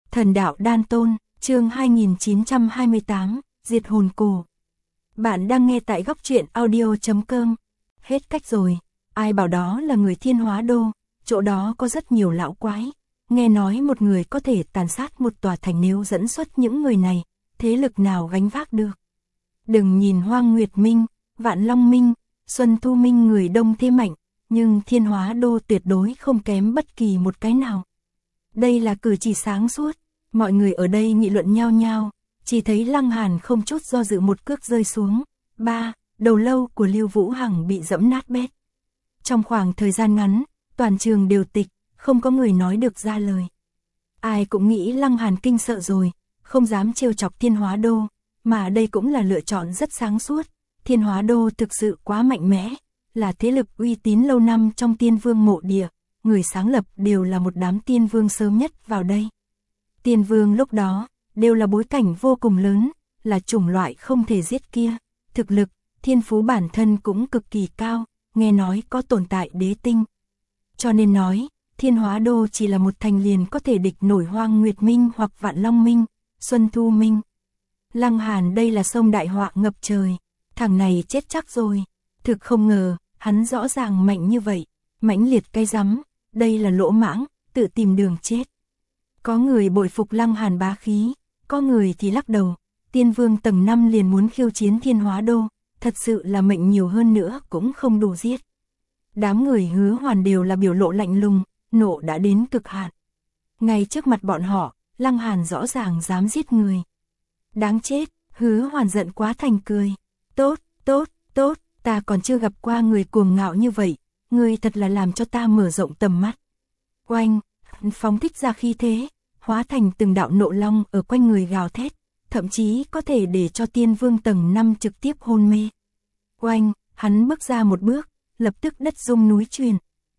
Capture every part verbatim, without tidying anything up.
Thần đạo đan tôn, chương hai nghìn chín trăm hai mươi tám, diệt hồn cổ. Bạn đang nghe tại góc truyện audio chấm com. Hết cách rồi, ai bảo đó là người Thiên Hóa Đô, chỗ đó có rất nhiều lão quái. Nghe nói một người có thể tàn sát một tòa thành, nếu dẫn xuất những người này, thế lực nào gánh vác được. Đừng nhìn Hoang Nguyệt Minh, Vạn Long Minh, Xuân Thu Minh người đông thế mạnh, nhưng Thiên Hóa Đô tuyệt đối không kém bất kỳ một cái nào. Đây là cử chỉ sáng suốt, mọi người ở đây nghị luận nhao nhao, chỉ thấy Lăng Hàn không chút do dự một cước rơi xuống. Ba, đầu lâu của Lưu Vũ Hằng bị dẫm nát bét. Trong khoảng thời gian ngắn, toàn trường đều tịch, không có người nói được ra lời. Ai cũng nghĩ Lăng Hàn kinh sợ rồi, không dám trêu chọc Thiên Hóa Đô, mà đây cũng là lựa chọn rất sáng suốt. Thiên Hóa Đô thực sự quá mạnh mẽ, là thế lực uy tín lâu năm trong Tiên Vương mộ địa, người sáng lập đều là một đám tiên vương sớm nhất vào đây. Tiên vương lúc đó, đều là bối cảnh vô cùng lớn, là chủng loại không thể giết kia, thực lực, thiên phú bản thân cũng cực kỳ cao, nghe nói có tồn tại đế tinh. Cho nên nói, Thiên Hóa Đô chỉ là một thành liền có thể địch nổi Hoang Nguyệt Minh hoặc Vạn Long Minh, Xuân Thu Minh. Lăng Hàn đây là sông đại họa ngập trời, thằng này chết chắc rồi, thực không ngờ, hắn rõ ràng mạnh như vậy, mãnh liệt cay rắm, đây là lỗ mãng, tự tìm đường chết. Có người bội phục Lăng Hàn bá khí, có người thì lắc đầu, Tiên Vương tầng năm liền muốn khiêu chiến Thiên Hóa Đô, thật sự là mệnh nhiều hơn nữa cũng không đủ giết. Đám người Hứa Hoàn đều là biểu lộ lạnh lùng, nộ đã đến cực hạn. Ngay trước mặt bọn họ, Lăng Hàn rõ ràng dám giết người. Đáng chết, Hứa Hoàn giận quá thành cười. Tốt, tốt, tốt, ta còn chưa gặp qua người cuồng ngạo như vậy, người thật là làm cho ta mở rộng tầm mắt. Oanh, phóng thích ra khí thế, hóa thành từng đạo nộ long ở quanh người gào thét, thậm chí có thể để cho Tiên Vương tầng năm trực tiếp hôn mê. Oanh, hắn bước ra một bước, lập tức đất rung núi chuyển.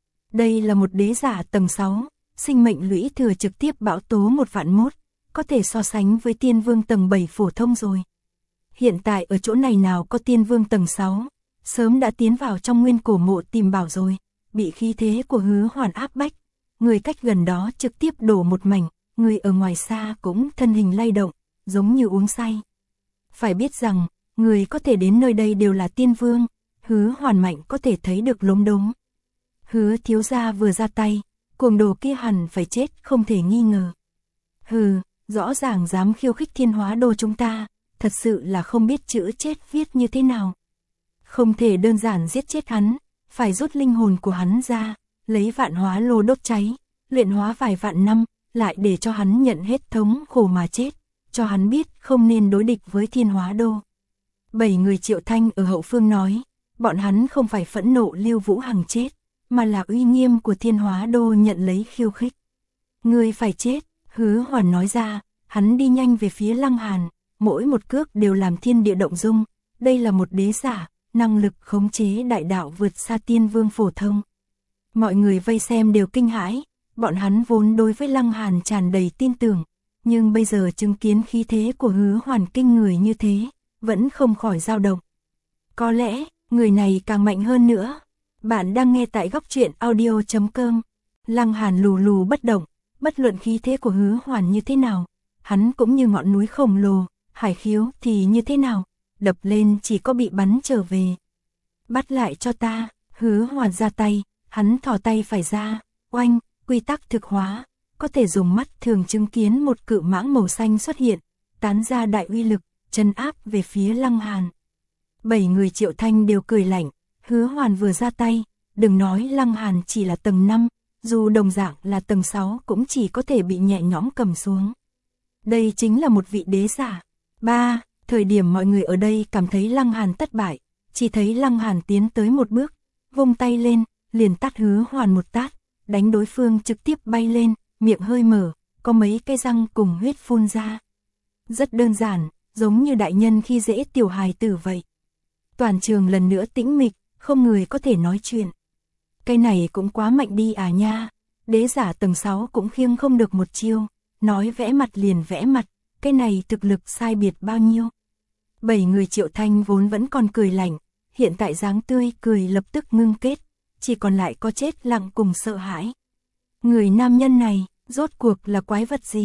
Đây là một đế giả tầng sáu, sinh mệnh lũy thừa trực tiếp bão tố một vạn mốt, có thể so sánh với Tiên Vương tầng bảy phổ thông rồi. Hiện tại ở chỗ này nào có Tiên Vương tầng sáu, sớm đã tiến vào trong nguyên cổ mộ tìm bảo rồi, bị khí thế của Hứa Hoàn áp bách. Người cách gần đó trực tiếp đổ một mảnh, người ở ngoài xa cũng thân hình lay động, giống như uống say. Phải biết rằng, người có thể đến nơi đây đều là tiên vương, Hứa Hoàn mạnh có thể thấy được lốm đốm. Hứa thiếu gia vừa ra tay, cuồng đồ kia hẳn phải chết không thể nghi ngờ. Hừ, rõ ràng dám khiêu khích Thiên Hóa Đô chúng ta, thật sự là không biết chữ chết viết như thế nào. Không thể đơn giản giết chết hắn, phải rút linh hồn của hắn ra, lấy vạn hóa lô đốt cháy, luyện hóa vài vạn năm, lại để cho hắn nhận hết thống khổ mà chết, cho hắn biết không nên đối địch với Thiên Hóa Đô. Bảy người Triệu Thanh ở hậu phương nói, bọn hắn không phải phẫn nộ Lưu Vũ Hằng chết, mà là uy nghiêm của Thiên Hóa Đô nhận lấy khiêu khích. Người phải chết, Hứa Hoàn nói ra, hắn đi nhanh về phía Lăng Hàn, mỗi một cước đều làm thiên địa động dung, đây là một đế giả, năng lực khống chế đại đạo vượt xa Tiên Vương phổ thông. Mọi người vây xem đều kinh hãi, bọn hắn vốn đối với Lăng Hàn tràn đầy tin tưởng, nhưng bây giờ chứng kiến khí thế của Hứa Hoàn kinh người như thế, vẫn không khỏi dao động. Có lẽ, người này càng mạnh hơn nữa. Bạn đang nghe tại góc truyện audio chấm com. Lăng Hàn lù lù bất động, bất luận khí thế của Hứa Hoàn như thế nào, hắn cũng như ngọn núi khổng lồ, hải khiếu thì như thế nào, đập lên chỉ có bị bắn trở về. Bắt lại cho ta, Hứa Hoàn ra tay. Hắn thò tay phải ra, oanh, quy tắc thực hóa, có thể dùng mắt thường chứng kiến một cự mãng màu xanh xuất hiện, tán ra đại uy lực, trấn áp về phía Lăng Hàn. Bảy người Triệu Thanh đều cười lạnh, Hứa Hoàn vừa ra tay, đừng nói Lăng Hàn chỉ là tầng năm, dù đồng dạng là tầng sáu cũng chỉ có thể bị nhẹ nhõm cầm xuống. Đây chính là một vị đế giả. Ba, thời điểm mọi người ở đây cảm thấy Lăng Hàn thất bại, chỉ thấy Lăng Hàn tiến tới một bước, vung tay lên, liền tát Hứa Hoàn một tát, đánh đối phương trực tiếp bay lên, miệng hơi mở, có mấy cái răng cùng huyết phun ra. Rất đơn giản, giống như đại nhân khi dễ tiểu hài tử vậy. Toàn trường lần nữa tĩnh mịch, không người có thể nói chuyện. Cái này cũng quá mạnh đi à nha, đế giả tầng sáu cũng khiêng không được một chiêu, nói vẽ mặt liền vẽ mặt, cái này thực lực sai biệt bao nhiêu. Bảy người Triệu Thanh vốn vẫn còn cười lạnh, hiện tại dáng tươi cười lập tức ngưng kết, chỉ còn lại có chết lặng cùng sợ hãi. Người nam nhân này, rốt cuộc là quái vật gì?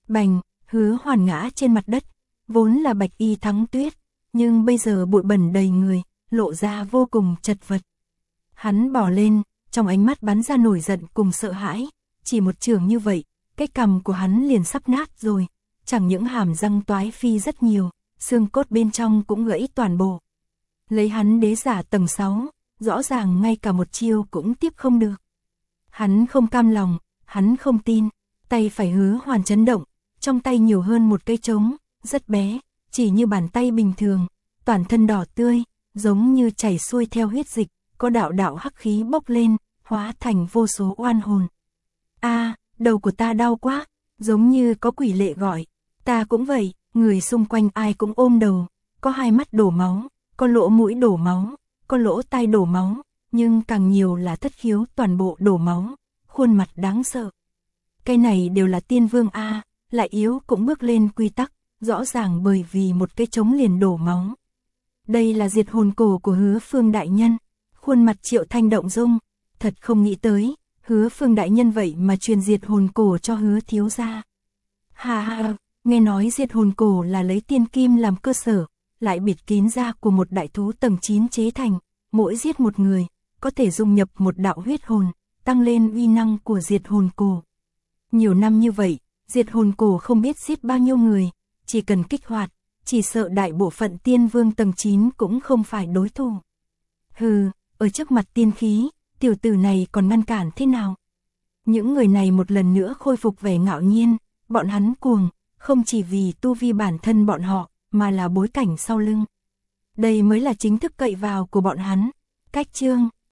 Bành, Hứa Hoàn ngã trên mặt đất, vốn là bạch y thắng tuyết, nhưng bây giờ bụi bẩn đầy người, lộ ra vô cùng chật vật. Hắn bò lên, trong ánh mắt bắn ra nổi giận cùng sợ hãi, chỉ một chưởng như vậy, cái cằm của hắn liền sắp nát rồi, chẳng những hàm răng toái phi rất nhiều, xương cốt bên trong cũng gãy toàn bộ. Lấy hắn đế giả tầng sáu, rõ ràng ngay cả một chiêu cũng tiếp không được. Hắn không cam lòng, hắn không tin, tay phải Hứa Hoàn chấn động, trong tay nhiều hơn một cây trống, rất bé, chỉ như bàn tay bình thường, toàn thân đỏ tươi, giống như chảy xuôi theo huyết dịch, có đạo đạo hắc khí bốc lên, hóa thành vô số oan hồn. A, đầu của ta đau quá, giống như có quỷ lệ gọi, ta cũng vậy, người xung quanh ai cũng ôm đầu, có hai mắt đổ máu, có lỗ mũi đổ máu, có lỗ tai đổ máu, nhưng càng nhiều là thất khiếu toàn bộ đổ máu, khuôn mặt đáng sợ. Cái này đều là tiên vương A, lại yếu cũng bước lên quy tắc, rõ ràng bởi vì một cái trống liền đổ máu. Đây là diệt hồn cổ của Hứa Phương đại nhân, khuôn mặt Triệu Thanh động dung, thật không nghĩ tới, Hứa Phương đại nhân vậy mà truyền diệt hồn cổ cho Hứa thiếu gia. Hà hà, nghe nói diệt hồn cổ là lấy tiên kim làm cơ sở, lại bịt kín da của một đại thú tầng chín chế thành, mỗi giết một người, có thể dung nhập một đạo huyết hồn, tăng lên uy năng của diệt hồn cổ. Nhiều năm như vậy, diệt hồn cổ không biết giết bao nhiêu người, chỉ cần kích hoạt, chỉ sợ đại bộ phận tiên vương tầng chín cũng không phải đối thủ. Hừ, ở trước mặt tiên khí, tiểu tử này còn ngăn cản thế nào? Những người này một lần nữa khôi phục vẻ ngạo nhiên, bọn hắn cuồng, không chỉ vì tu vi bản thân bọn họ, mà là bối cảnh sau lưng. Đây mới là chính thức cậy vào của bọn hắn. Cách chương